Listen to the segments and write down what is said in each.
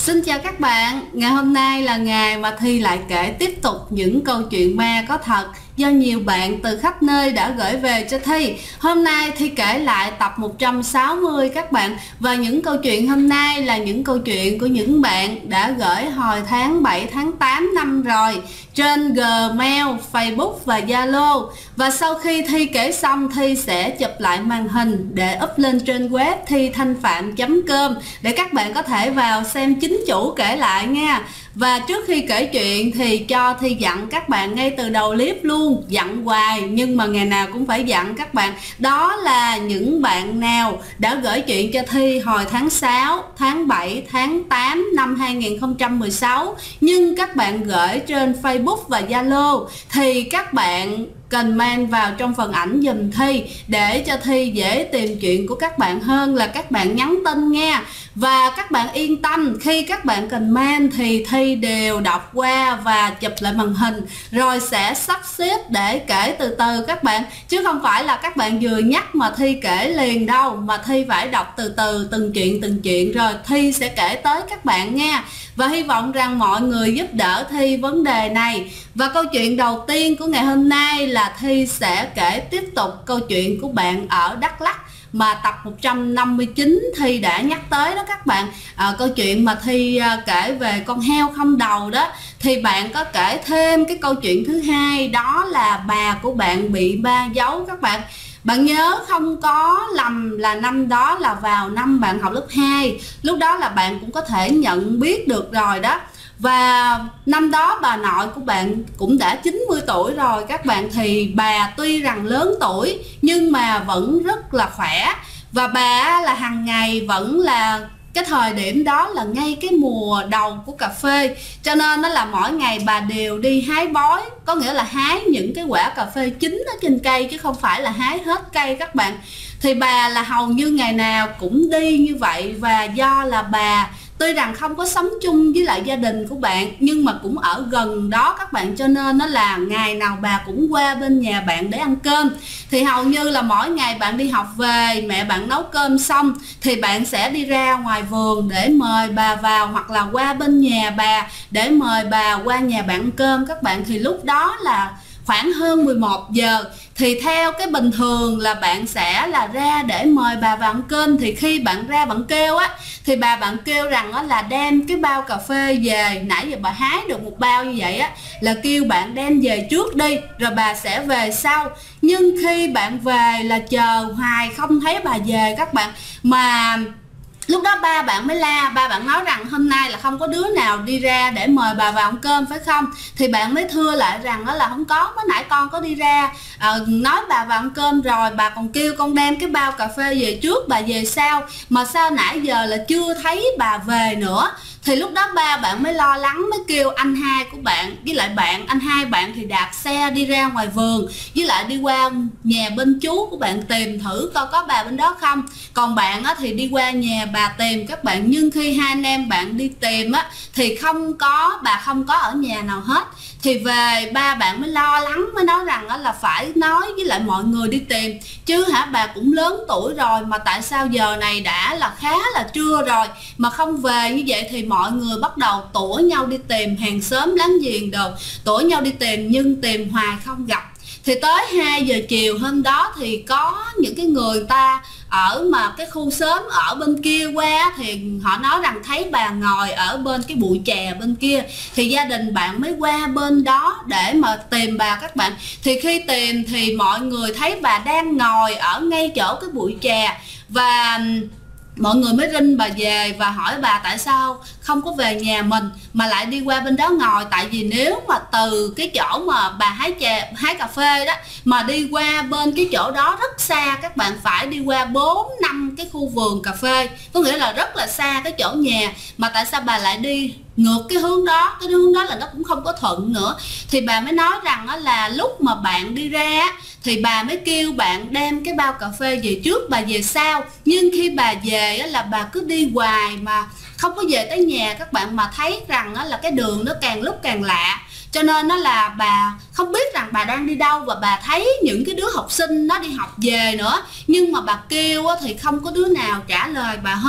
Xin chào các bạn, ngày hôm nay là ngày mà Thi lại kể tiếp tục những câu chuyện ma có thật do nhiều bạn từ khắp nơi đã gửi về cho Thi. Hôm nay Thi kể lại tập 160 các bạn. Và những câu chuyện hôm nay là những câu chuyện của những bạn đã gửi hồi tháng 7, tháng 8 năm rồi trên Gmail, Facebook và Zalo. Và sau khi Thi kể xong, Thi sẽ chụp lại màn hình để up lên trên web thithanhpham.com để các bạn có thể vào xem chính chủ kể lại nha. Và trước khi kể chuyện thì cho Thi dặn các bạn ngay từ đầu clip luôn, dặn hoài nhưng mà ngày nào cũng phải dặn các bạn. Đó là những bạn nào đã gửi chuyện cho Thi hồi tháng 6, tháng 7, tháng 8 năm 2016 nhưng các bạn gửi trên Facebook và Zalo thì các bạn comment vào trong phần ảnh giùm Thi để cho Thi dễ tìm chuyện của các bạn hơn là các bạn nhắn tin nha. Và các bạn yên tâm, khi các bạn comment thì Thi đều đọc qua và chụp lại màn hình rồi sẽ sắp xếp để kể từ từ các bạn, chứ không phải là các bạn vừa nhắc mà Thi kể liền đâu, mà Thi phải đọc từ từ từng chuyện rồi Thi sẽ kể tới các bạn nha. Và hy vọng rằng mọi người giúp đỡ Thi vấn đề này. Và câu chuyện đầu tiên của ngày hôm nay là Thi sẽ kể tiếp tục câu chuyện của bạn ở Đắk Lắk mà tập 159 Thi đã nhắc tới đó các bạn. Câu chuyện mà Thi kể về con heo không đầu đó, thì bạn có kể thêm cái câu chuyện thứ hai, đó là bà của bạn bị ma giấu các bạn. Bạn nhớ không có lầm là năm đó là vào năm bạn học lớp 2, lúc đó là bạn cũng có thể nhận biết được rồi đó. Và năm đó bà nội của bạn cũng đã 90 tuổi rồi các bạn, thì bà tuy rằng lớn tuổi nhưng mà vẫn rất là khỏe. Và bà là hàng ngày vẫn là cái thời điểm đó là ngay cái mùa đầu của cà phê, cho nên nó là mỗi ngày bà đều đi hái bói, có nghĩa là hái những cái quả cà phê chín ở trên cây chứ không phải là hái hết cây các bạn. Thì bà là hầu như ngày nào cũng đi như vậy. Và do là bà tuy rằng không có sống chung với lại gia đình của bạn nhưng mà cũng ở gần đó các bạn, cho nên nó là ngày nào bà cũng qua bên nhà bạn để ăn cơm. Thì hầu như là mỗi ngày bạn đi học về, mẹ bạn nấu cơm xong thì bạn sẽ đi ra ngoài vườn để mời bà vào, hoặc là qua bên nhà bà để mời bà qua nhà bạn ăn cơm các bạn. Thì lúc đó là khoảng hơn 11 giờ thì theo cái bình thường là bạn sẽ là ra để mời bà vào ăn cơm. Thì khi bạn ra bạn kêu á, thì bà bạn kêu rằng á là đem cái bao cà phê về, nãy giờ bà hái được một bao như vậy á, là kêu bạn đem về trước đi rồi bà sẽ về sau. Nhưng khi bạn về là chờ hoài không thấy bà về các bạn, mà lúc đó ba bạn mới la, ba bạn nói rằng hôm nay là không có đứa nào đi ra để mời bà vào ăn cơm phải không? Thì bạn mới thưa lại rằng đó là không có, mới nãy con có đi ra nói bà vào ăn cơm rồi, bà còn kêu con đem cái bao cà phê về trước, bà về sau, mà sao nãy giờ là chưa thấy bà về nữa. Thì lúc đó ba bạn mới lo lắng, mới kêu anh hai của bạn với lại anh hai bạn thì đạp xe đi ra ngoài vườn, với lại đi qua nhà bên chú của bạn tìm thử coi có bà bên đó không. Còn bạn á, thì đi qua nhà bà tìm các bạn. Nhưng khi hai anh em bạn đi tìm á, thì không có, bà không có ở nhà nào hết. Thì về ba bạn mới lo lắng, mới nói rằng là phải nói với lại mọi người đi tìm chứ hả, bà cũng lớn tuổi rồi mà tại sao giờ này đã là khá là trưa rồi mà không về. Như vậy thì mọi người bắt đầu tủa nhau đi tìm, hàng xóm láng giềng đồ tủa nhau đi tìm, nhưng tìm hoài không gặp. Thì tới 2 giờ chiều hôm đó thì có những cái người ta ở mà cái khu xóm ở bên kia qua, thì họ nói rằng thấy bà ngồi ở bên cái bụi chè bên kia. Thì gia đình bạn mới qua bên đó để mà tìm bà các bạn. Thì khi tìm thì mọi người thấy bà đang ngồi ở ngay chỗ cái bụi chè, và mọi người mới rinh bà về và hỏi bà tại sao không có về nhà mình mà lại đi qua bên đó ngồi. Tại vì nếu mà từ cái chỗ mà bà hái cà phê đó mà đi qua bên cái chỗ đó rất xa các bạn, phải đi qua 4-5 cái khu vườn cà phê, có nghĩa là rất là xa cái chỗ nhà, mà tại sao bà lại đi ngược cái hướng đó, cái hướng đó là nó cũng không có thuận nữa. Thì bà mới nói rằng là lúc mà bạn đi ra thì bà mới kêu bạn đem cái bao cà phê về trước, bà về sau. Nhưng khi bà về là bà cứ đi hoài mà không có về tới nhà các bạn, mà thấy rằng là cái đường nó càng lúc càng lạ, cho nên nó là bà không biết rằng bà đang đi đâu. Và bà thấy những cái đứa học sinh nó đi học về nữa, nhưng mà bà kêu thì không có đứa nào trả lời bà hết.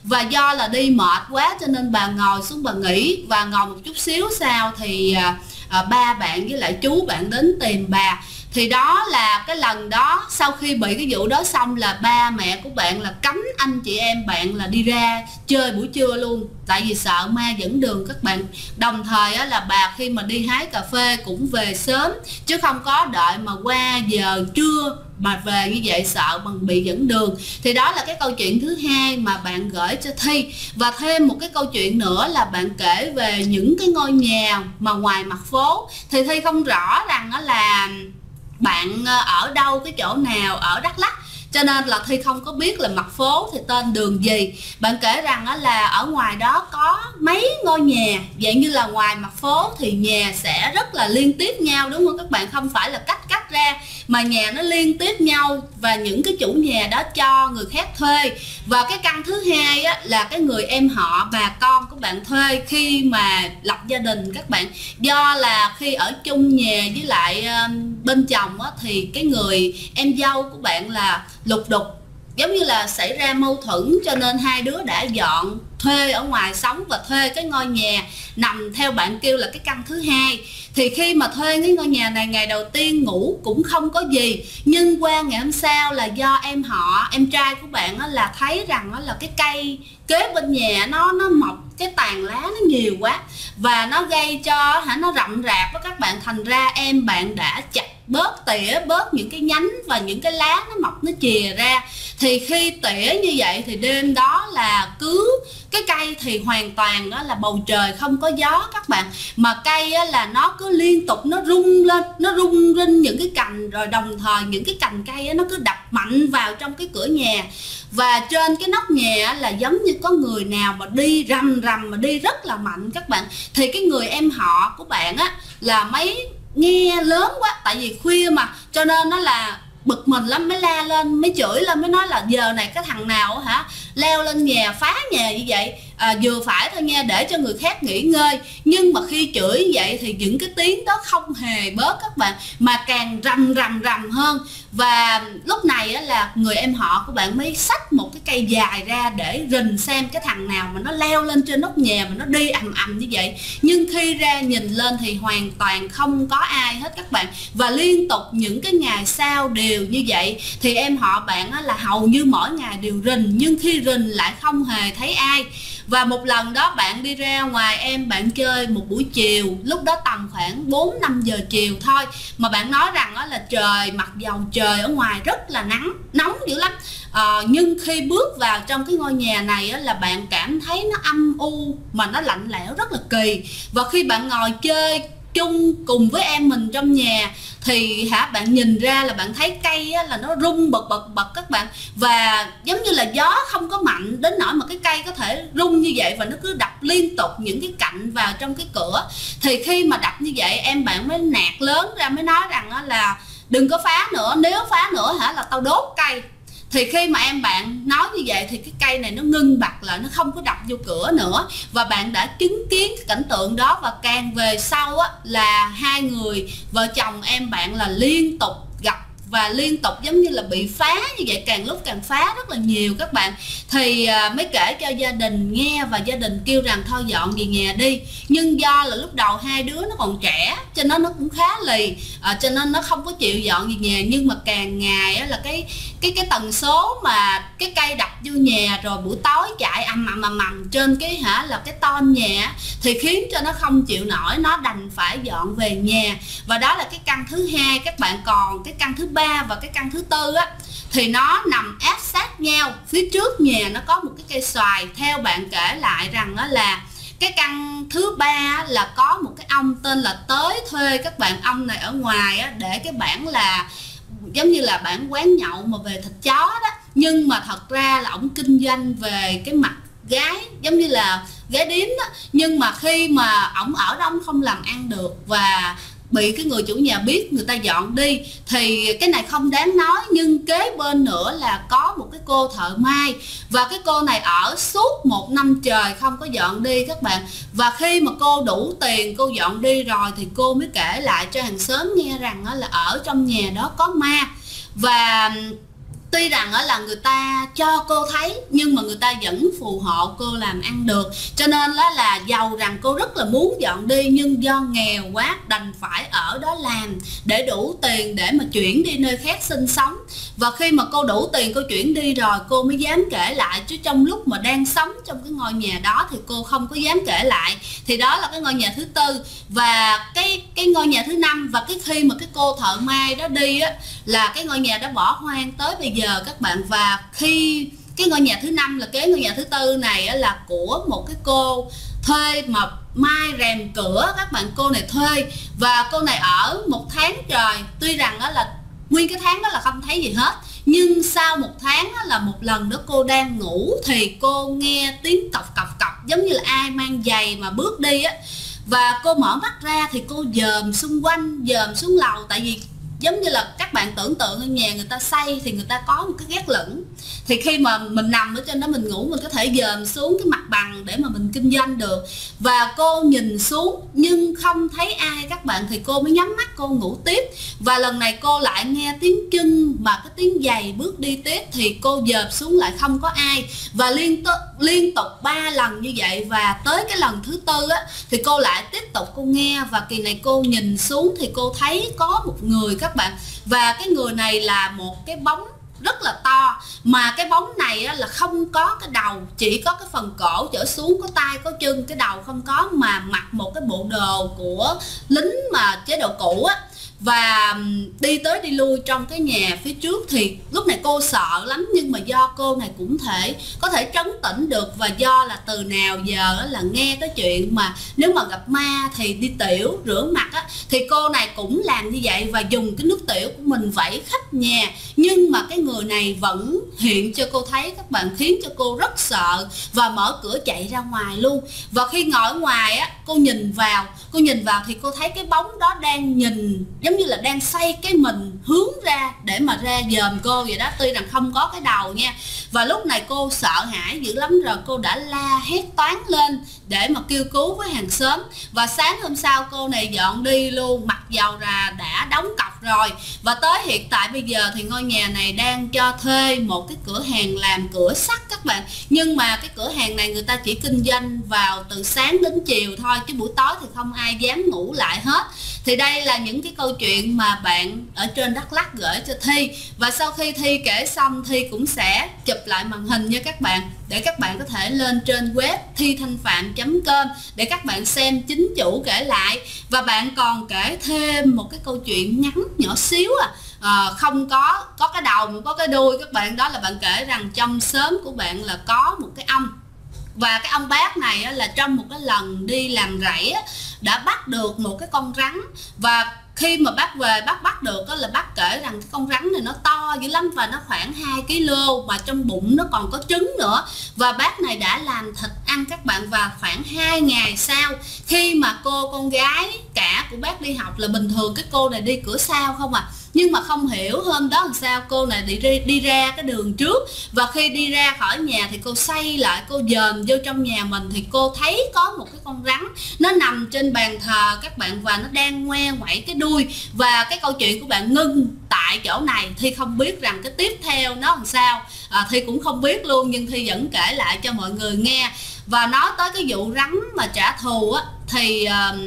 và do là đi mệt quá cho nên bà ngồi xuống bà nghỉ, và ngồi một chút xíu sau thì ba bạn với lại chú bạn đến tìm bà. Thì đó là cái lần đó, sau khi bị cái vụ đó xong là ba mẹ của bạn là cấm anh chị em bạn là đi ra chơi buổi trưa luôn, tại vì sợ ma dẫn đường các bạn. Đồng thời á, là bà khi mà đi hái cà phê cũng về sớm, chứ không có đợi mà qua giờ trưa mà về như vậy sợ bằng bị dẫn đường. Thì đó là cái câu chuyện thứ hai mà bạn gửi cho Thi. Và thêm một cái câu chuyện nữa là bạn kể về những cái ngôi nhà mà ngoài mặt phố. Thì Thi không rõ rằng là bạn ở đâu, cái chỗ nào ở Đắk Lắk, cho nên là Thi không có biết là mặt phố thì tên đường gì. Bạn kể rằng là ở ngoài đó có mấy ngôi nhà, vậy như là ngoài mặt phố thì nhà sẽ rất là liên tiếp nhau, đúng không các bạn? Không phải là cách ra mà nhà nó liên tiếp nhau, và những cái chủ nhà đó cho người khác thuê. Và cái căn thứ hai á, là cái người em họ bà con của bạn thuê khi mà lập gia đình các bạn. Do là khi ở chung nhà với lại bên chồng á, thì cái người em dâu của bạn là lục đục, giống như là xảy ra mâu thuẫn, cho nên hai đứa đã dọn thuê ở ngoài sống và thuê cái ngôi nhà nằm theo bạn kêu là cái căn thứ hai. Thì khi mà thuê cái ngôi nhà này, ngày đầu tiên ngủ cũng không có gì, nhưng qua ngày hôm sau là do em họ, em trai của bạn là thấy rằng là cái cây kế bên nhà nó mọc cái tàn lá nó nhiều quá, và nó gây cho nó rậm rạp với các bạn. Thành ra em bạn đã chặt bớt, tỉa bớt những cái nhánh và những cái lá nó mọc nó chìa ra. Thì khi tỉa như vậy thì đêm đó là cứ cái cây thì hoàn toàn đó là bầu trời không có gió các bạn, mà cây là nó cứ liên tục nó rung lên, nó rung rinh những cái cành, rồi đồng thời những cái cành cây nó cứ đập mạnh vào trong cái cửa nhà. Và trên cái nóc nhà là giống như có người nào mà đi rầm rầm, mà đi rất là mạnh các bạn. Thì cái người em họ của bạn á là mấy nghe lớn quá, tại vì khuya mà, cho nên nó là bực mình lắm, mới la lên, mới chửi lên, mới nói là giờ này cái thằng nào hả leo lên nhà phá nhà như vậy, vừa phải thôi nha, để cho người khác nghỉ ngơi. Nhưng mà khi chửi như vậy thì những cái tiếng đó không hề bớt các bạn, mà càng rầm hơn. Và lúc này á, là người em họ của bạn mới xách một cái cây dài ra để rình xem cái thằng nào mà nó leo lên trên nóc nhà mà nó đi ầm như vậy. Nhưng khi ra nhìn lên thì hoàn toàn không có ai hết các bạn. Và liên tục những cái ngày sau đều như vậy. Thì em họ bạn á, là hầu như mỗi ngày đều rình, nhưng khi rình lại không hề thấy ai. Và một lần đó bạn đi ra ngoài em bạn chơi một buổi chiều, lúc đó tầm khoảng 4-5 giờ chiều thôi, mà bạn nói rằng đó là trời, mặc dầu trời ở ngoài rất là nóng dữ lắm, nhưng khi bước vào trong cái ngôi nhà này á, là bạn cảm thấy nó âm u mà nó lạnh lẽo rất là kỳ. Và khi bạn ngồi chơi chung cùng với em mình trong nhà thì bạn nhìn ra là bạn thấy cây là nó rung bật các bạn, và giống như là gió không có mạnh đến nỗi mà cái cây có thể rung như vậy, và nó cứ đập liên tục những cái cạnh vào trong cái cửa. Thì khi mà đập như vậy em bạn mới nạt lớn ra, mới nói rằng là đừng có phá nữa, nếu phá nữa là tao đốt cây. Thì khi mà em bạn nói như vậy thì cái cây này nó ngưng bặt lại, nó không có đập vô cửa nữa. Và bạn đã chứng kiến cái cảnh tượng đó. Và càng về sau á, là hai người vợ chồng em bạn là liên tục gặp và liên tục giống như là bị phá như vậy, càng lúc càng phá rất là nhiều các bạn. Thì mới kể cho gia đình nghe, và gia đình kêu rằng thôi dọn về nhà đi. Nhưng do là lúc đầu hai đứa nó còn trẻ cho nên nó cũng khá lì, cho nên nó không có chịu dọn về nhà. Nhưng mà càng ngày á, là cái tần số mà cái cây đập vô nhà, rồi buổi tối chạy ầm trên cái là cái ton nhà, thì khiến cho nó không chịu nổi, nó đành phải dọn về nhà. Và đó là cái căn thứ hai các bạn. Còn cái căn thứ ba và cái căn thứ tư á thì nó nằm áp sát nhau. Phía trước nhà nó có một cái cây xoài. Theo bạn kể lại rằng đó là cái căn thứ ba là có một cái ông tên là Tới thuê các bạn. Ông này ở ngoài á, để cái bản là giống như là bản quán nhậu mà về thịt chó đó, nhưng mà thật ra là ổng kinh doanh về cái mặt gái, giống như là gái điếm đó. Nhưng mà khi mà ổng ở đó ổng không làm ăn được, và bị cái người chủ nhà biết, người ta dọn đi. Thì cái này không đáng nói, nhưng kế bên nữa là có một cái cô thợ may, và cái cô này ở suốt 1 năm trời không có dọn đi các bạn. Và khi mà cô đủ tiền cô dọn đi rồi thì cô mới kể lại cho hàng xóm nghe rằng là ở trong nhà đó có ma. Và Tuy rằng là người ta cho cô thấy nhưng mà người ta vẫn phù hộ cô làm ăn được. Cho nên là giàu rằng cô rất là muốn dọn đi, nhưng do nghèo quá đành phải ở đó làm để đủ tiền để mà chuyển đi nơi khác sinh sống. Và khi mà cô đủ tiền cô chuyển đi rồi cô mới dám kể lại, chứ trong lúc mà đang sống trong cái ngôi nhà đó thì cô không có dám kể lại. Thì đó là cái ngôi nhà thứ tư. Và cái ngôi nhà thứ năm, và khi mà cái cô thợ may đó đi á, là cái ngôi nhà đó bỏ hoang tới bây giờ các bạn. Và khi cái ngôi nhà thứ năm là kế ngôi nhà thứ tư này á, là của một cái cô thuê mà mai rèm cửa các bạn. Cô này thuê và cô này ở 1 tháng trời. Tuy rằng đó là nguyên cái tháng đó là không thấy gì hết, nhưng sau 1 tháng là một lần đó cô đang ngủ thì cô nghe tiếng cọc cọc cọc giống như là ai mang giày mà bước đi á. Và cô mở mắt ra thì cô dòm xung quanh, dòm xuống lầu. Tại vì giống như là các bạn tưởng tượng ở nhà người ta xây thì người ta có một cái gác lửng, thì khi mà mình nằm ở trên đó mình ngủ, mình có thể dòm xuống cái mặt bằng để mà mình kinh doanh được. Và cô nhìn xuống nhưng không thấy ai các bạn, thì cô mới nhắm mắt cô ngủ tiếp. Và lần này cô lại nghe tiếng chân mà cái tiếng giày bước đi tiếp, thì cô dòm xuống lại không có ai. Và liên tục 3 lần như vậy. Và tới cái lần thứ tư á, thì cô lại tiếp tục cô nghe. Và kỳ này cô nhìn xuống thì cô thấy có một người các bạn. Và cái người này là một cái bóng rất là to, mà cái bóng này á, là không có cái đầu, chỉ có cái phần cổ trở xuống, có tay có chân, cái đầu không có, mà mặc một cái bộ đồ của lính mà chế độ cũ á. Và đi tới đi lui trong cái nhà phía trước. Thì lúc này cô sợ lắm, nhưng mà do cô này cũng có thể trấn tĩnh được. Và do là từ nào giờ là nghe cái chuyện mà nếu mà gặp ma thì đi tiểu rửa mặt á, thì cô này cũng làm như vậy và dùng cái nước tiểu của mình vẩy khắp nhà. Nhưng mà cái người này vẫn hiện cho cô thấy các bạn, khiến cho cô rất sợ và mở cửa chạy ra ngoài luôn. Và khi ngồi ở ngoài á, cô nhìn vào thì cô thấy cái bóng đó đang nhìn giống như là đang xoay cái mình hướng ra để mà ra dòm cô vậy đó, tuy rằng không có cái đầu nha. Và lúc này cô sợ hãi dữ lắm rồi, cô đã la hét toáng lên để mà kêu cứu với hàng xóm. Và sáng hôm sau cô này dọn đi luôn, mặc dầu là đã đóng cọc rồi. Và tới hiện tại bây giờ thì ngôi nhà này đang cho thuê một cái cửa hàng làm cửa sắt các bạn. Nhưng mà cái cửa hàng này người ta chỉ kinh doanh vào từ sáng đến chiều thôi, chứ buổi tối thì không ai dám ngủ lại hết. Thì đây là những cái câu chuyện mà bạn ở trên Đắk Lắk gửi cho Thi. Và sau khi Thi kể xong, Thi cũng sẽ chụp lại màn hình nha các bạn, để các bạn có thể lên trên web thithanhpham.com để các bạn xem chính chủ kể lại. Và bạn còn kể thêm một cái câu chuyện ngắn nhỏ xíu không có cái đầu mà có cái đuôi các bạn. Đó là bạn kể rằng trong xóm của bạn là có một cái ông, và cái ông bác này á, là trong một cái lần đi làm rẫy á, đã bắt được một cái con rắn. Và khi mà bác về bác bắt được á, là bác kể rằng cái con rắn này nó to dữ lắm và nó khoảng 2 kg, mà trong bụng nó còn có trứng nữa. Và bác này đã làm thịt ăn các bạn. Và khoảng 2 ngày sau, khi mà con gái cả của bác đi học, là bình thường cái cô này đi cửa sau không à, nhưng mà không hiểu hôm đó làm sao cô này đi ra cái đường trước. Và khi đi ra khỏi nhà thì cô xoay lại, cô dòm vô trong nhà mình thì cô thấy có một cái con rắn nó nằm trên bàn thờ các bạn, và nó đang ngoe ngoẩy cái đuôi. Và cái câu chuyện của bạn ngưng tại chỗ này. Thi không biết rằng cái tiếp theo nó làm sao, Thi cũng không biết luôn, nhưng Thi vẫn kể lại cho mọi người nghe. Và nói tới cái vụ rắn mà trả thù á, thì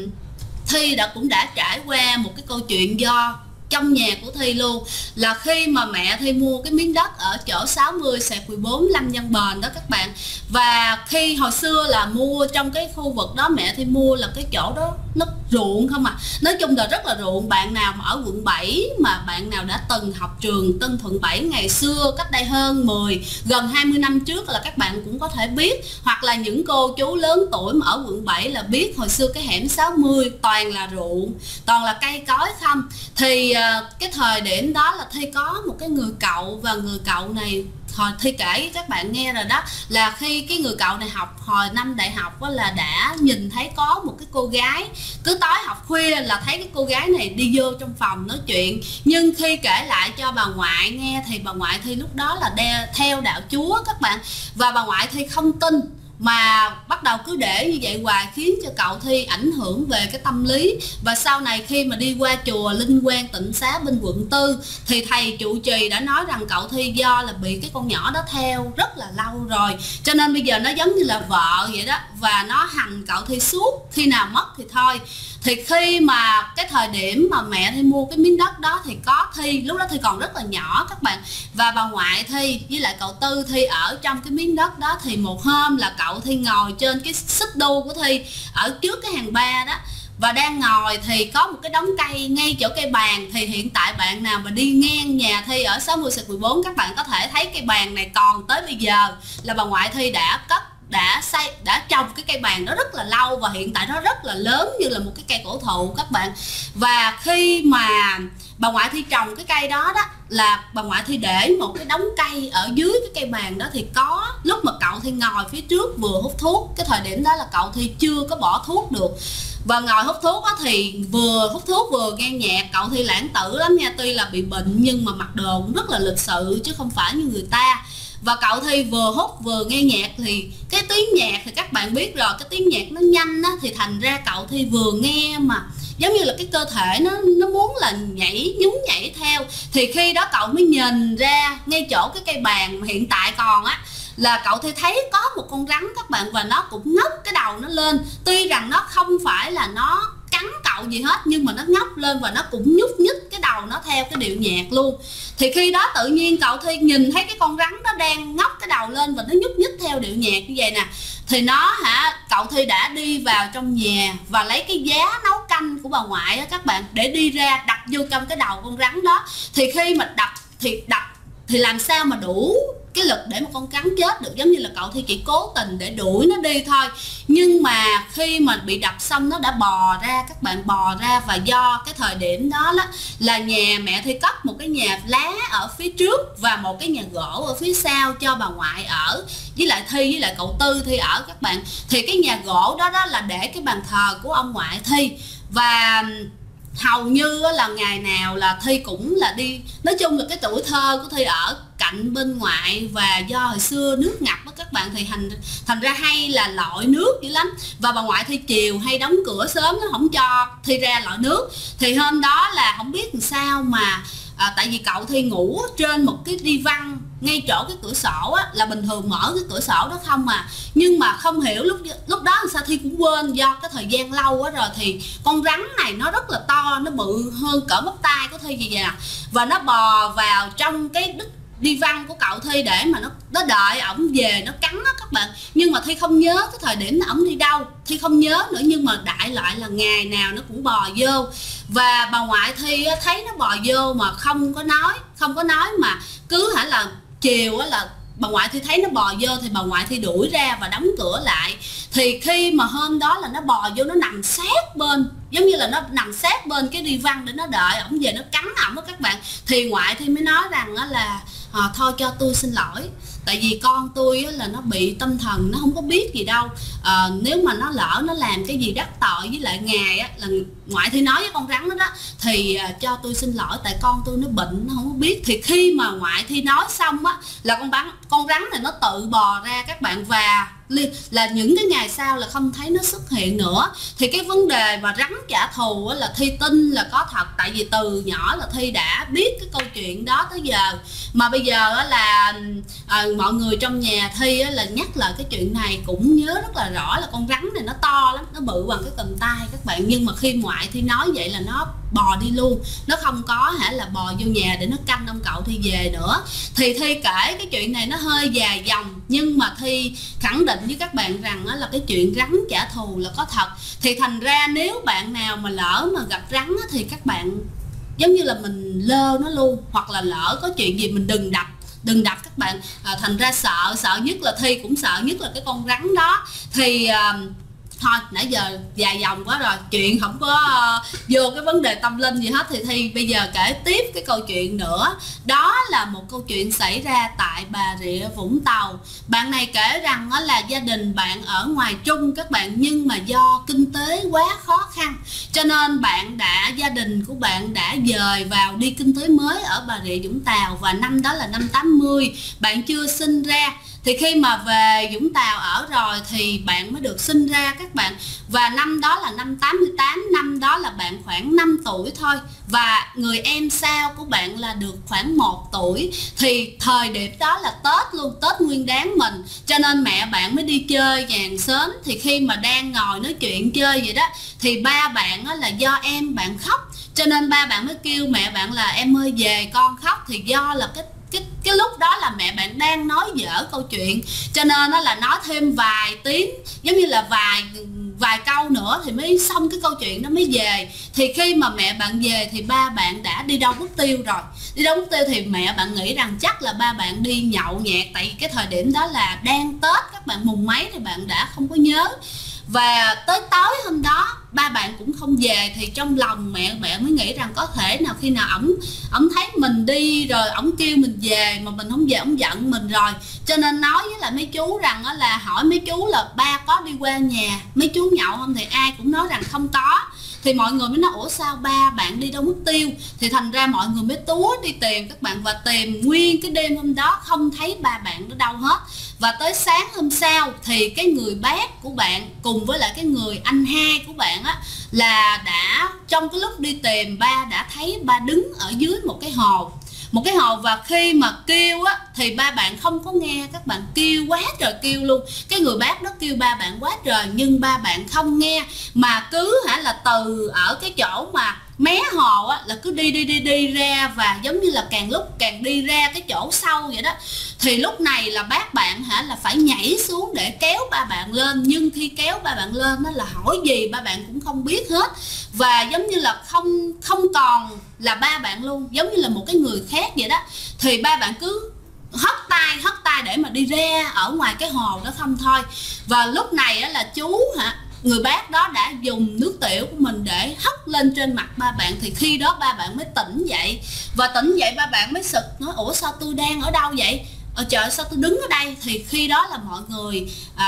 Thi cũng đã trải qua một cái câu chuyện do trong nhà của Thi luôn. Là khi mà mẹ Thi mua cái miếng đất ở chỗ 60/14 Lâm Văn Bền đó các bạn. Và khi hồi xưa là mua trong cái khu vực đó, mẹ Thi mua là cái chỗ đó nó ruộng không à, nói chung là rất là ruộng. Bạn nào mà ở quận 7 mà bạn nào đã từng học trường Tân Thuận 7 ngày xưa cách đây hơn gần 20 năm trước là các bạn cũng có thể biết, hoặc là những cô chú lớn tuổi mà ở quận 7 là biết hồi xưa cái hẻm 60 toàn là ruộng, toàn là cây cối không. Thì cái thời điểm đó là Thi có một cái người cậu, và người cậu này hồi Thi kể với các bạn nghe rồi đó, là khi cái người cậu này học hồi năm đại học đó, là đã nhìn thấy có một cái cô gái, cứ tối học khuya là thấy cái cô gái này đi vô trong phòng nói chuyện. Nhưng khi kể lại cho bà ngoại nghe thì bà ngoại Thi lúc đó là theo đạo Chúa các bạn, và bà ngoại Thi không tin. mà bắt đầu cứ để như vậy hoài khiến cho cậu Thi ảnh hưởng về cái tâm lý. Và sau này khi mà đi qua chùa Linh Quang Tịnh Xá bên quận 4 thì thầy trụ trì đã nói rằng cậu Thi do là bị cái con nhỏ đó theo rất là lâu rồi, cho nên bây giờ nó giống như là vợ vậy đó, và nó hành cậu Thi suốt, khi nào mất thì thôi. Thì khi mà cái thời điểm mà mẹ Thi mua cái miếng đất đó thì có Thi, lúc đó Thi còn rất là nhỏ các bạn, và bà ngoại Thi với lại cậu Tư Thi ở trong cái miếng đất đó. Thì một hôm là cậu Thi ngồi trên cái xích đu của Thi ở trước cái hàng ba đó, và đang ngồi thì có một cái đống cây ngay chỗ cây bàn. Thì hiện tại bạn nào mà đi ngang nhà Thi ở 60/14 các bạn có thể thấy cây bàn này còn tới bây giờ, là bà ngoại Thi đã cất, đã trồng cái cây bàn đó rất là lâu, và hiện tại nó rất là lớn như là một cái cây cổ thụ các bạn. Và khi mà bà ngoại Thi trồng cái cây đó đó, là bà ngoại Thi để một cái đống cây ở dưới cái cây bàn đó. Thì có lúc mà cậu Thi ngồi phía trước vừa hút thuốc, cái thời điểm đó là cậu Thi chưa có bỏ thuốc được, và ngồi hút thuốc đó thì vừa hút thuốc vừa nghe nhạc. Cậu Thi lãng tử lắm nha, tuy là bị bệnh nhưng mà mặc đồ cũng rất là lịch sự chứ không phải như người ta. Và cậu Thi vừa hút vừa nghe nhạc, thì cái tiếng nhạc thì các bạn biết rồi, cái tiếng nhạc nó nhanh á, thì thành ra cậu Thi vừa nghe mà giống như là cái cơ thể nó muốn là nhún nhảy theo. Thì khi đó cậu mới nhìn ra ngay chỗ cái cây bàn mà hiện tại còn á, là cậu Thi thấy có một con rắn các bạn, và nó cũng ngóc cái đầu nó lên. Tuy rằng nó không phải là nó cắn cậu gì hết, nhưng mà nó ngóc lên và nó cũng nhúc nhích cái đầu nó theo cái điệu nhạc luôn. Thì khi đó tự nhiên cậu Thi nhìn thấy cái con rắn đó đang ngóc cái đầu lên và nó nhúc nhích theo điệu nhạc như vậy nè. Thì cậu Thi đã đi vào trong nhà và lấy cái giá nấu canh của bà ngoại á các bạn, để đi ra đập vô trong cái đầu con rắn đó. Thì khi mà đập thì làm sao mà đủ cái lực để một con rắn chết được, giống như là cậu Thi chỉ cố tình để đuổi nó đi thôi. Nhưng mà khi mà bị đập xong nó đã bò ra các bạn, bò ra. Và do cái thời điểm đó là nhà mẹ Thi cất một cái nhà lá ở phía trước và một cái nhà gỗ ở phía sau cho bà ngoại ở, với lại Thi với lại cậu Tư Thi ở các bạn. Thì cái nhà gỗ đó là để cái bàn thờ của ông ngoại Thi. Và hầu như là ngày nào là Thi cũng là đi, nói chung là cái tuổi thơ của Thi ở cạnh bên ngoại. Và do hồi xưa nước ngập đó các bạn, thì thành ra hay là lội nước dữ lắm. Và bà ngoại Thi chiều hay đóng cửa sớm, nó không cho Thi ra lội nước. Thì hôm đó là không biết làm sao mà tại vì cậu Thi ngủ trên một cái đi văn ngay chỗ cái cửa sổ á, là bình thường mở cái cửa sổ đó không mà. Nhưng mà không hiểu lúc đó sao Thi cũng quên, do cái thời gian lâu quá rồi. Thì con rắn này nó rất là to, nó bự hơn cỡ bắp tay của Thi gì vậy nè. Và nó bò vào trong cái đi văn của cậu Thi để mà nó đợi ổng về nó cắn đó các bạn. Nhưng mà Thi không nhớ cái thời điểm ổng đi đâu, Thi không nhớ nữa. Nhưng mà đại loại là ngày nào nó cũng bò vô. Và bà ngoại Thi thấy nó bò vô mà không có nói mà cứ là chiều là bà ngoại Thi thấy nó bò vô thì bà ngoại Thi đuổi ra và đóng cửa lại. Thì khi mà hôm đó là nó bò vô, nó nằm sát bên, giống như là nó nằm sát bên cái đi văn để nó đợi ổng về nó cắn ổng đó các bạn. Thì ngoại Thi mới nói rằng là thôi cho tôi xin lỗi, tại vì con tôi là nó bị tâm thần, nó không có biết gì đâu. Nếu mà nó lỡ nó làm cái gì đắc tội với lại ngài á, là ngoại Thi nói với con rắn đó thì cho tôi xin lỗi, tại con tôi nó bệnh, nó không có biết. Thì khi mà ngoại Thi nói xong á, là con rắn này nó tự bò ra các bạn. Và là những cái ngày sau là không thấy nó xuất hiện nữa. Thì cái vấn đề mà rắn trả thù là Thi tin là có thật, tại vì từ nhỏ là Thi đã biết cái câu chuyện đó tới giờ. Mà bây giờ là mọi người trong nhà Thi là nhắc lại cái chuyện này cũng nhớ rất là rõ, là con rắn này nó to lắm, nó bự bằng cái cầm tay các bạn. Nhưng mà khi ngoại Thi nói vậy là nó bò đi luôn, nó không có là bò vô nhà để nó canh ông cậu Thi về nữa. Thì Thi kể cái chuyện này nó hơi dài dòng, nhưng mà Thi khẳng định với các bạn rằng là cái chuyện rắn trả thù là có thật. Thì thành ra nếu bạn nào mà lỡ mà gặp rắn thì các bạn giống như là mình lơ nó luôn, hoặc là lỡ có chuyện gì mình đừng đập các bạn. Thành ra sợ nhất là Thi cũng sợ nhất là cái con rắn đó. Thì thôi nãy giờ dài dòng quá rồi, chuyện không có vô cái vấn đề tâm linh gì hết. Thì Thi bây giờ kể tiếp cái câu chuyện nữa. Đó là một câu chuyện xảy ra tại Bà Rịa Vũng Tàu. Bạn này kể rằng là gia đình bạn ở ngoài Trung các bạn, nhưng mà do kinh tế quá khó khăn cho nên gia đình của bạn đã dời vào đi kinh tế mới ở Bà Rịa Vũng Tàu. Và năm đó là năm 80, bạn chưa sinh ra. thì khi mà về Vũng Tàu ở rồi thì bạn mới được sinh ra các bạn. Và năm đó là năm 88, năm đó là bạn khoảng 5 tuổi thôi. Và người em sau của bạn là được khoảng 1 tuổi. Thì thời điểm đó là Tết luôn, Tết Nguyên Đán mình, cho nên mẹ bạn mới đi chơi nhà hàng xóm. Thì khi mà đang ngồi nói chuyện chơi vậy đó, thì ba bạn là do em bạn khóc, cho nên ba bạn mới kêu mẹ bạn là em ơi về con khóc. Thì do là cái lúc đó là mẹ bạn đang nói dở câu chuyện, cho nên nó là nói thêm vài tiếng, giống như là vài câu nữa thì mới xong cái câu chuyện đó mới về. Thì khi mà mẹ bạn về thì ba bạn đã đi đâu mất tiêu rồi. Đi đâu mất tiêu thì mẹ bạn nghĩ rằng chắc là ba bạn đi nhậu nhẹt, tại vì cái thời điểm đó là đang Tết các bạn, mùng mấy thì bạn đã không có nhớ. Và tới tối hôm đó ba bạn cũng không về, thì trong lòng mẹ bạn mới nghĩ rằng có thể nào khi nào ổng thấy mình đi rồi ổng kêu mình về mà mình không về, ổng giận mình rồi, cho nên nói với lại mấy chú rằng là hỏi mấy chú là ba có đi qua nhà mấy chú nhậu không, thì ai cũng nói rằng không có. Thì mọi người mới nói ủa sao ba bạn đi đâu mất tiêu, thì thành ra mọi người mới túa đi tìm các bạn, và tìm nguyên cái đêm hôm đó không thấy ba bạn ở đâu hết. Và tới sáng hôm sau thì cái người bác của bạn cùng với lại cái người anh hai của bạn á, là đã trong cái lúc đi tìm ba đã thấy ba đứng ở dưới một cái hồ. Và khi mà kêu á thì ba bạn không có nghe các bạn, kêu quá trời kêu luôn. Cái người bác đó kêu ba bạn quá trời nhưng ba bạn không nghe, mà cứ là từ ở cái chỗ mà mé hồ á là cứ đi ra, và giống như là càng lúc càng đi ra cái chỗ sâu vậy đó. Thì lúc này là bác bạn là phải nhảy xuống để kéo ba bạn lên, nhưng khi kéo ba bạn lên đó là hỏi gì ba bạn cũng không biết hết, và giống như là không còn là ba bạn luôn, giống như là một cái người khác vậy đó. Thì ba bạn cứ hất tay để mà đi ra ở ngoài cái hồ đó không thôi. Và lúc này á là chú người bác đó đã dùng nước tiểu của mình để hất lên trên mặt ba bạn. Thì khi đó ba bạn mới tỉnh dậy, và tỉnh dậy ba bạn mới sực nói ủa sao tôi đang ở đâu vậy, trời sao tôi đứng ở đây. Thì khi đó là mọi người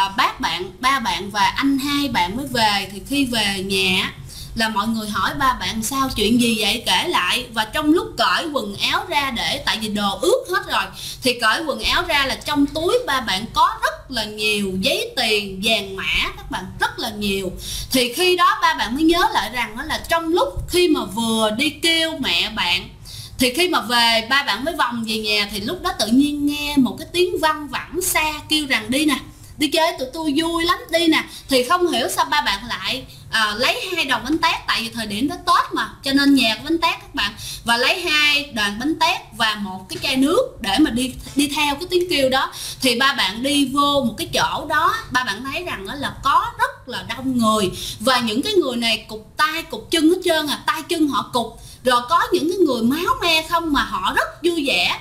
ba bạn và anh hai bạn mới về. Thì khi về nhà là mọi người hỏi ba bạn sao, chuyện gì vậy, kể lại. Và trong lúc cởi quần áo ra để, tại vì đồ ướt hết rồi, thì cởi quần áo ra là trong túi ba bạn có rất là nhiều giấy tiền vàng mã các bạn, rất là nhiều. Thì khi đó ba bạn mới nhớ lại rằng đó là trong lúc khi mà vừa đi kêu mẹ bạn, thì khi mà về ba bạn mới vòng về nhà, thì lúc đó tự nhiên nghe một cái tiếng văng vẳng xa kêu rằng đi nè, đi chơi tụi tôi vui lắm, đi nè. Thì không hiểu sao ba bạn lại lấy 2 đòn bánh tét, tại vì thời điểm đó Tết mà, cho nên nhà có bánh tét các bạn, và lấy 2 đoàn bánh tét và một cái chai nước để mà đi theo cái tiếng kêu đó. Thì ba bạn đi vô một cái chỗ đó, ba bạn thấy rằng là có rất là đông người, và những cái người này cụt tay cụt chân hết trơn tay chân họ cụt, rồi có những cái người máu me không, mà họ rất vui vẻ,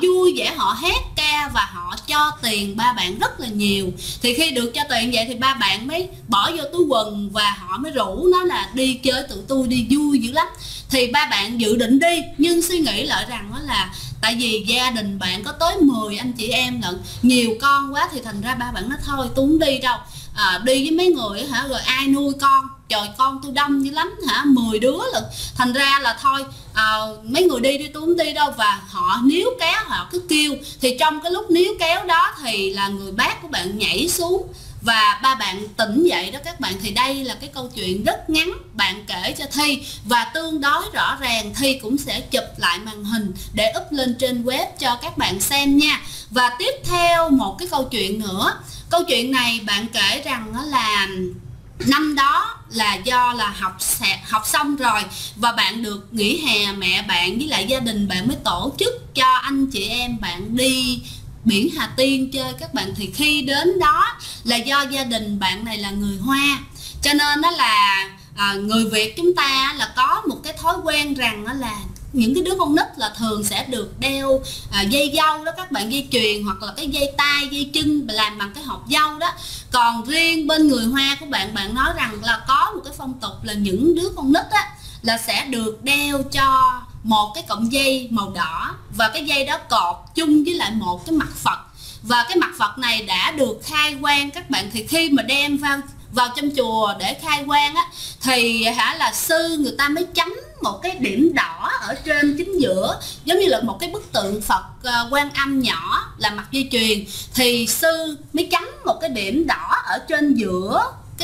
họ hét ca và họ cho tiền ba bạn rất là nhiều. Thì khi được cho tiền vậy thì ba bạn mới bỏ vô túi quần và họ mới rủ nó là đi chơi tụi tôi đi vui dữ lắm. Thì ba bạn dự định đi, nhưng suy nghĩ lại rằng đó là tại vì gia đình bạn có tới 10 anh chị em lận, nhiều con quá, thì thành ra ba bạn nói thôi tôi không đi đâu, đi với mấy người rồi ai nuôi con, trời con tôi đông dữ lắm 10 đứa lận, thành ra là thôi mấy người đi tôi không đi đâu. Và họ níu kéo, họ cứ kêu. Thì trong cái lúc níu kéo đó thì là người bác của bạn nhảy xuống và ba bạn tỉnh dậy đó các bạn. Thì đây là cái câu chuyện rất ngắn bạn kể cho Thi, và tương đối rõ ràng. Thi cũng sẽ chụp lại màn hình để up lên trên web cho các bạn xem nha. Và tiếp theo một cái câu chuyện nữa. Câu chuyện này bạn kể rằng đó là năm đó là do là học xong rồi và bạn được nghỉ hè, mẹ bạn với lại gia đình bạn mới tổ chức cho anh chị em bạn đi biển Hà Tiên chơi các bạn. Thì khi đến đó là do gia đình bạn này là người Hoa, cho nên đó là người Việt chúng ta là có một cái thói quen rằng đó là những cái đứa con nít là thường sẽ được đeo dây dâu đó các bạn, dây chuyền hoặc là cái dây tai, dây chân làm bằng cái hộp dâu đó. Còn riêng bên người Hoa của bạn, bạn nói rằng là có một cái phong tục là những đứa con nít á là sẽ được đeo cho một cái cọng dây màu đỏ, và cái dây đó cột chung với lại một cái mặt Phật, và cái mặt Phật này đã được khai quang các bạn. Thì khi mà đem vào trong chùa để khai quang á thì là sư người ta mới chấm một cái điểm đỏ ở trên chính giữa, giống như là một cái bức tượng Phật Quan Âm nhỏ là mặt dây chuyền, thì sư mới chấm một cái điểm đỏ ở trên giữa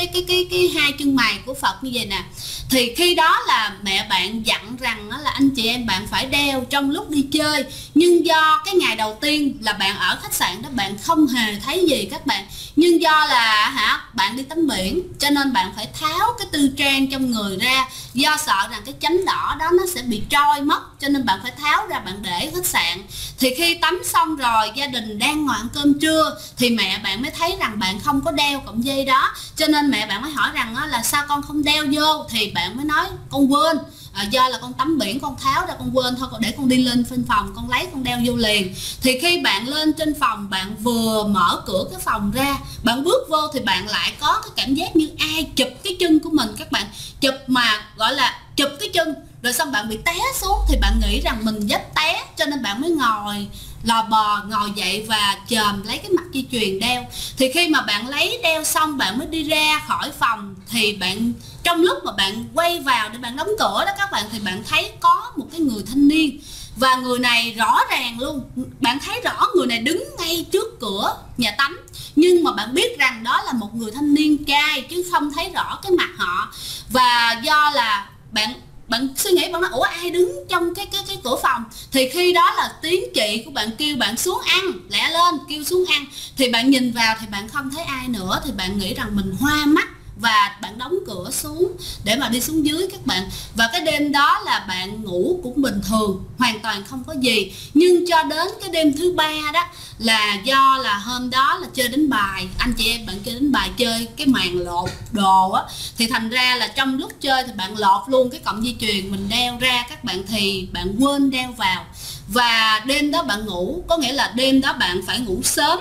cái hai chân mày của Phật như vậy nè. Thì khi đó là mẹ bạn dặn rằng là anh chị em bạn phải đeo trong lúc đi chơi, nhưng do cái ngày đầu tiên là bạn ở khách sạn đó bạn không hề thấy gì các bạn, nhưng do là bạn đi tắm biển cho nên bạn phải tháo cái tư trang trong người ra, do sợ rằng cái chấm đỏ đó nó sẽ bị trôi mất cho nên bạn phải tháo ra bạn để khách sạn. Thì khi tắm xong rồi gia đình đang ngồi ăn cơm trưa thì mẹ bạn mới thấy rằng bạn không có đeo cọng dây đó, cho nên mẹ bạn mới hỏi rằng là sao con không đeo vô, thì bạn mới nói con quên, do là con tắm biển con tháo ra con quên thôi, để con đi lên trên phòng con lấy con đeo vô liền. Thì khi bạn lên trên phòng, bạn vừa mở cửa cái phòng ra, bạn bước vô thì bạn lại có cái cảm giác như ai chụp cái chân của mình các bạn, chụp mà gọi là chụp cái chân, rồi xong bạn bị té xuống thì bạn nghĩ rằng mình dấp té, cho nên bạn mới ngồi lò bò ngồi dậy và chồm lấy cái mặt dây chuyền đeo. Thì khi mà bạn lấy đeo xong bạn mới đi ra khỏi phòng, thì bạn trong lúc mà bạn quay vào để bạn đóng cửa đó các bạn, thì bạn thấy có một cái người thanh niên, và người này rõ ràng luôn, bạn thấy rõ người này đứng ngay trước cửa nhà tắm, nhưng mà bạn biết rằng đó là một người thanh niên trai chứ không thấy rõ cái mặt họ. Và do là bạn suy nghĩ, bạn nói ủa ai đứng trong cái cửa phòng, thì khi đó là tiếng chị của bạn kêu bạn xuống ăn, lẹ lên kêu xuống ăn, thì bạn nhìn vào thì bạn không thấy ai nữa, thì bạn nghĩ rằng mình hoa mắt và bạn đóng cửa xuống để mà đi xuống dưới các bạn. Và cái đêm đó là bạn ngủ cũng bình thường, hoàn toàn không có gì, nhưng cho đến cái đêm thứ ba đó là do là hôm đó là chơi đánh bài, anh chị em bạn chơi đánh bài, chơi cái màn lột đồ á, thì thành ra là trong lúc chơi thì bạn lột luôn cái cọng dây chuyền mình đeo ra các bạn, thì bạn quên đeo vào. Và đêm đó bạn ngủ, có nghĩa là đêm đó bạn phải ngủ sớm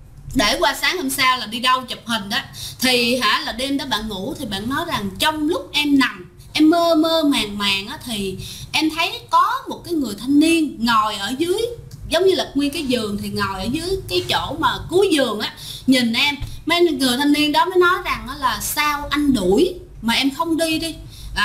để qua sáng hôm sau là đi đâu chụp hình đó. Thì là đêm đó bạn ngủ thì bạn nói rằng trong lúc em nằm em mơ mơ màng màng á, thì em thấy có một cái người thanh niên ngồi ở dưới, giống như là nguyên cái giường thì ngồi ở dưới cái chỗ mà cuối giường á, nhìn em. Mấy người thanh niên đó mới nói rằng là sao anh đuổi mà em không đi đi.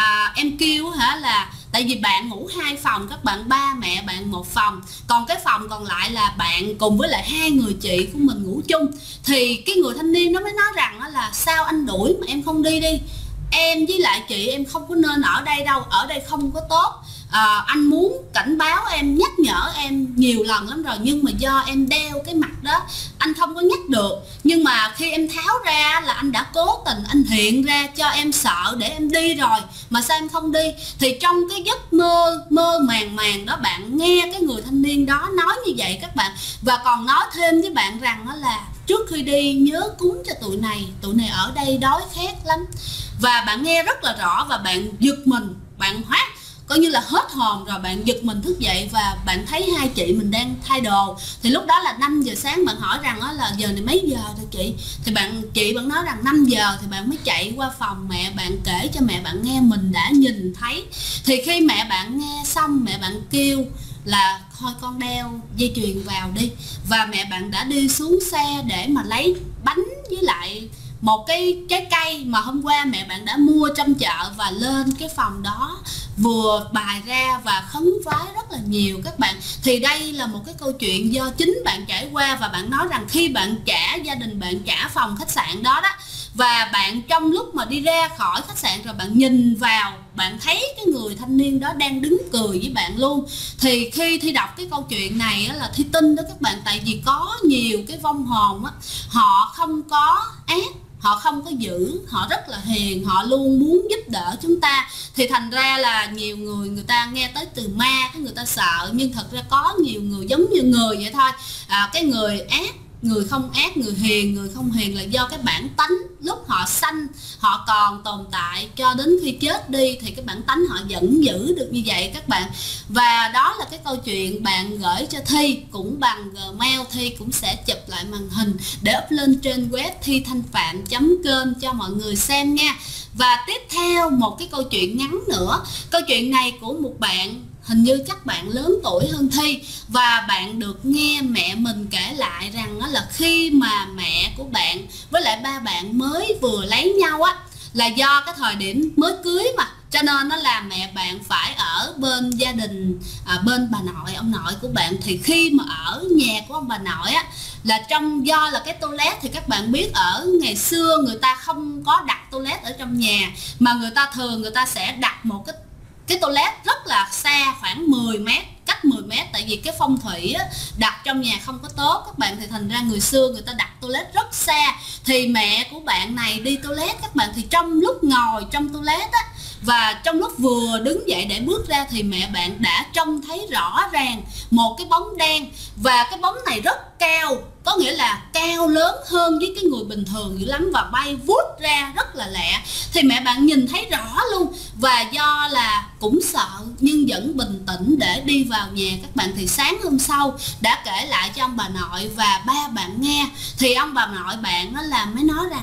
Em kêu là tại vì bạn ngủ 2 phòng các bạn, ba mẹ bạn 1 phòng, còn cái phòng còn lại là bạn cùng với lại 2 người chị của mình ngủ chung. Thì cái người thanh niên đó mới nói rằng là sao anh đuổi mà em không đi đi, em với lại chị em không có nên ở đây đâu, ở đây không có tốt. Anh muốn cảnh báo em, nhắc nhở em nhiều lần lắm rồi, nhưng mà do em đeo cái mặt đó anh không có nhắc được. Nhưng mà khi em tháo ra là anh đã cố tình anh hiện ra cho em sợ để em đi rồi, mà sao em không đi. Thì trong cái giấc mơ màng đó bạn nghe cái người thanh niên đó nói như vậy các bạn, và còn nói thêm với bạn rằng đó là trước khi đi nhớ cúng cho tụi này ở đây đói khát lắm. Và bạn nghe rất là rõ và bạn giật mình, bạn hoát coi như là hết hồn rồi, bạn giật mình thức dậy và bạn thấy 2 chị mình đang thay đồ. Thì lúc đó là 5 giờ sáng, bạn hỏi rằng đó là giờ này mấy giờ rồi chị, thì chị bạn nói rằng 5 giờ, thì bạn mới chạy qua phòng mẹ bạn kể cho mẹ bạn nghe mình đã nhìn thấy. Thì khi mẹ bạn nghe xong, mẹ bạn kêu là thôi con đeo dây chuyền vào đi, và mẹ bạn đã đi xuống xe để mà lấy bánh với lại một cái trái cây mà hôm qua mẹ bạn đã mua trong chợ, và lên cái phòng đó vừa bài ra và khấn vái rất là nhiều các bạn. Thì đây là một cái câu chuyện do chính bạn trải qua, và bạn nói rằng khi bạn gia đình bạn trả phòng khách sạn đó, và bạn trong lúc mà đi ra khỏi khách sạn rồi bạn nhìn vào, bạn thấy cái người thanh niên đó đang đứng cười với bạn luôn. Thì khi Thi đọc cái câu chuyện này là Thi tin đó các bạn, tại vì có nhiều cái vong hồn họ không có ác, họ không có dữ, họ rất là hiền, họ luôn muốn giúp đỡ chúng ta. Thì thành ra là nhiều người ta nghe tới từ ma cái người ta sợ, nhưng thật ra có nhiều người giống như người vậy thôi. Cái người ác, người không ác, người hiền, người không hiền là do cái bản tánh lúc họ sanh, họ còn tồn tại cho đến khi chết đi thì cái bản tánh họ vẫn giữ được như vậy các bạn. Và đó là cái câu chuyện bạn gửi cho Thi cũng bằng Gmail, Thi cũng sẽ chụp lại màn hình để up lên trên web thithanhpham.com cho mọi người xem nha. Và tiếp theo một cái câu chuyện ngắn nữa. Câu chuyện này của một bạn, hình như chắc bạn lớn tuổi hơn Thi, và bạn được nghe mẹ mình kể lại rằng đó là khi mà mẹ của bạn với lại ba bạn mới vừa lấy nhau là do cái thời điểm mới cưới mà, cho nên nó là mẹ bạn phải ở bên gia đình, bên bà nội ông nội của bạn. Thì khi mà ở nhà của ông bà nội á, là do là cái toilet thì các bạn biết ở ngày xưa người ta không có đặt toilet ở trong nhà, mà người ta sẽ đặt một cái toilet rất là xa, khoảng 10 mét, cách 10 mét, tại vì cái phong thủy á, đặt trong nhà không có tốt các bạn, thì thành ra người xưa người ta đặt toilet rất xa. Thì mẹ của bạn này đi toilet các bạn, thì trong lúc ngồi trong toilet á, và trong lúc vừa đứng dậy để bước ra thì mẹ bạn đã trông thấy rõ ràng một cái bóng đen, và cái bóng này rất cao, có nghĩa là cao lớn hơn với cái người bình thường dữ lắm, và bay vút ra rất là lẹ. Thì mẹ bạn nhìn thấy rõ luôn, và do là cũng sợ nhưng vẫn bình tĩnh để đi vào nhà các bạn. Thì sáng hôm sau đã kể lại cho ông bà nội và ba bạn nghe. Thì ông bà nội bạn mới nói rằng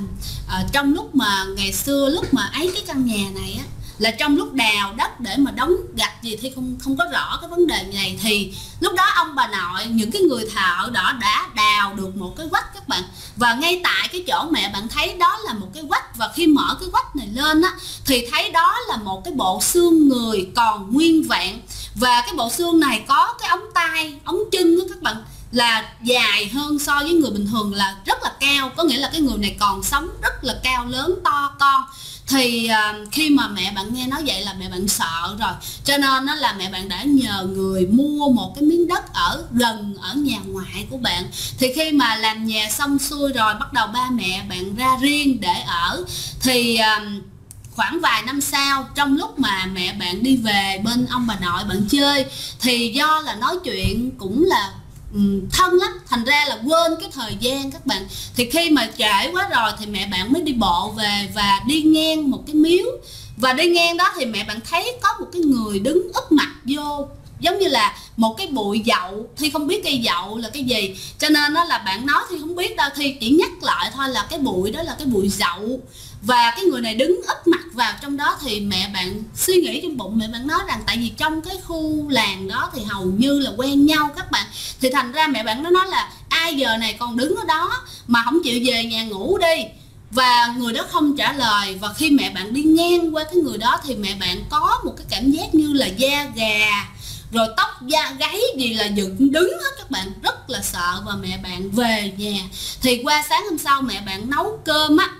trong lúc mà ngày xưa lúc mà ấy cái căn nhà này á, là trong lúc đào đất để mà đóng gạch gì thì không có rõ cái vấn đề này, thì lúc đó ông bà nội, những cái người thợ đó đã đào được một cái quách các bạn, và ngay tại cái chỗ mẹ bạn thấy đó là một cái quách. Và khi mở cái quách này lên á, thì thấy đó là một cái bộ xương người còn nguyên vẹn, và cái bộ xương này có cái ống tay, ống chân đó các bạn, là dài hơn so với người bình thường, là rất là cao, có nghĩa là cái người này còn sống rất là cao lớn to con. Thì khi mà mẹ bạn nghe nói vậy là mẹ bạn sợ rồi, cho nên là mẹ bạn đã nhờ người mua một cái miếng đất ở gần ở nhà ngoại của bạn. Thì khi mà làm nhà xong xuôi rồi, bắt đầu ba mẹ bạn ra riêng để ở. Thì khoảng vài năm sau, trong lúc mà mẹ bạn đi về bên ông bà nội bạn chơi, thì do là nói chuyện cũng là thân lắm, thành ra là quên cái thời gian các bạn. Thì khi mà trễ quá rồi thì mẹ bạn mới đi bộ về, và đi ngang một cái miếu, và đi ngang đó thì mẹ bạn thấy có một cái người đứng úp mặt vô, giống như là một cái bụi dậu. Thì không biết cây dậu là cái gì, cho nên đó là bạn nói thì không biết đâu, thì chỉ nhắc lại thôi là cái bụi đó là cái bụi dậu, và cái người này đứng úp mặt vào trong đó. Thì mẹ bạn suy nghĩ trong bụng, mẹ bạn nói rằng tại vì trong cái khu làng đó thì hầu như là quen nhau các bạn, thì thành ra mẹ bạn nó nói là ai giờ này còn đứng ở đó mà không chịu về nhà ngủ đi. Và người đó không trả lời, và khi mẹ bạn đi ngang qua cái người đó thì mẹ bạn có một cái cảm giác như là da gà, rồi tóc da gáy gì là dựng đứng hết các bạn, rất là sợ. Và mẹ bạn về nhà. Thì qua sáng hôm sau mẹ bạn nấu cơm á,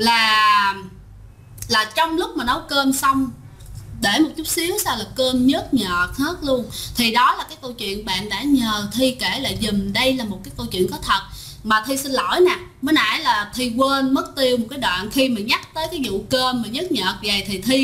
là trong lúc mà nấu cơm xong, để một chút xíu sau là cơm nhớt nhợt hết luôn. Thì đó là cái câu chuyện bạn đã nhờ Thi kể lại giùm. Đây là một cái câu chuyện có thật. Mà Thi xin lỗi nè, mới nãy là Thi quên mất tiêu một cái đoạn. Khi mà nhắc tới cái vụ cơm mà nhớt nhợt vậy thì Thi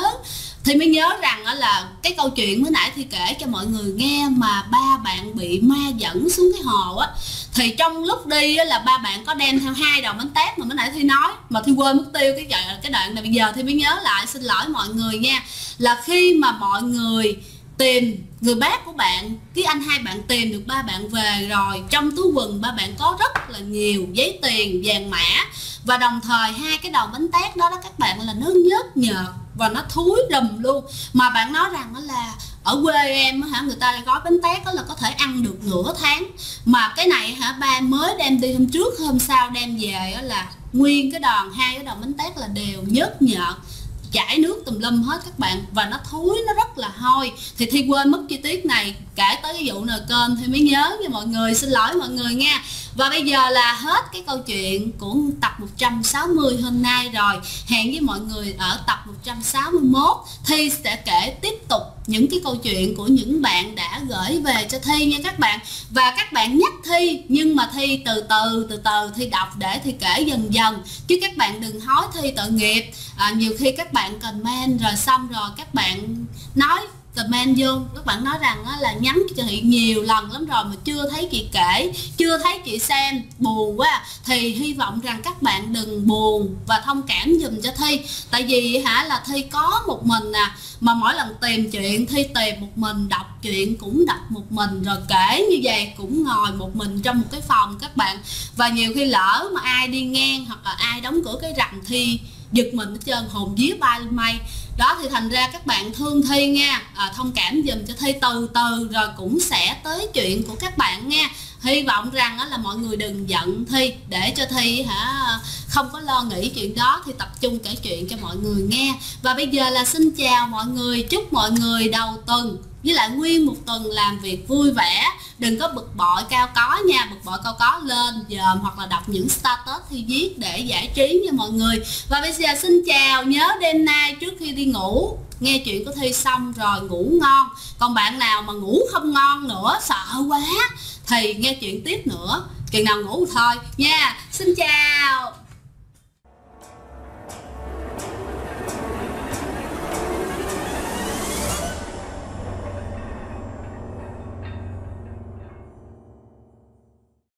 mới nhớ rằng là cái câu chuyện mới nãy Thi kể cho mọi người nghe, mà ba bạn bị ma dẫn xuống cái hồ á. Thì trong lúc đi á, là ba bạn có đem theo 2 đầu bánh tét mà mới nãy Thi nói, mà Thi quên mất tiêu cái đoạn này. Bây giờ Thi mới nhớ lại, xin lỗi mọi người nha. Là khi mà mọi người tìm người bác của bạn, cái anh hai bạn tìm được ba bạn về rồi, trong túi quần ba bạn có rất là nhiều giấy tiền, vàng mã, và đồng thời 2 cái đầu bánh tét đó các bạn là nó nhớt nhợt và nó thúi rùm luôn. Mà bạn nói rằng đó là ở quê em người ta gói bánh tét đó là có thể ăn được nửa tháng, mà cái này ba mới đem đi hôm trước, hôm sau đem về là nguyên cái 2 cái đầu bánh tét là đều nhớt nhợt, chảy nước tùm lum hết các bạn, và nó thúi, nó rất là hôi. Thì Thi quên mất chi tiết này, kể tới cái vụ nồi cơm thì mới nhớ nha mọi người, xin lỗi mọi người nha. Và bây giờ là hết cái câu chuyện của tập 160 hôm nay rồi. Hẹn với mọi người ở tập 161. Thi sẽ kể tiếp tục những cái câu chuyện của những bạn đã gửi về cho Thi nha các bạn. Và các bạn nhắc Thi, nhưng mà Thi từ từ Thi đọc để Thi kể dần dần, chứ các bạn đừng hối Thi tội nghiệp. Nhiều khi các bạn comment rồi xong rồi các bạn nói comment vô, các bạn nói rằng là nhắn cho chị nhiều lần lắm rồi mà chưa thấy chị kể, chưa thấy chị xem, buồn quá. Thì hy vọng rằng các bạn đừng buồn và thông cảm giùm cho Thi. Tại vì là Thi có một mình mà mỗi lần tìm chuyện Thi tìm một mình, đọc chuyện cũng đọc một mình, rồi kể như vậy cũng ngồi một mình trong một cái phòng các bạn. Và nhiều khi lỡ mà ai đi ngang hoặc là ai đóng cửa cái rầm Thi giật mình hết trơn, hồn vía bay lên mây đó. Thì thành ra các bạn thương Thi nha, thông cảm dùm cho Thi, từ từ rồi cũng sẽ tới chuyện của các bạn nha. Hy vọng rằng là mọi người đừng giận Thi, để cho Thi không có lo nghĩ chuyện đó thì tập trung kể chuyện cho mọi người nghe. Và bây giờ là xin chào mọi người, chúc mọi người đầu tuần với lại nguyên một tuần làm việc vui vẻ, đừng có bực bội cao có nha, bực bội cao có lên dòm hoặc là đọc những status thi viết để giải trí nha mọi người. Và bây giờ xin chào, nhớ đêm nay trước khi đi ngủ nghe chuyện của Thi xong rồi ngủ ngon. Còn bạn nào mà ngủ không ngon nữa, sợ quá thì nghe chuyện tiếp nữa, chừng nào ngủ thôi nha. Xin chào.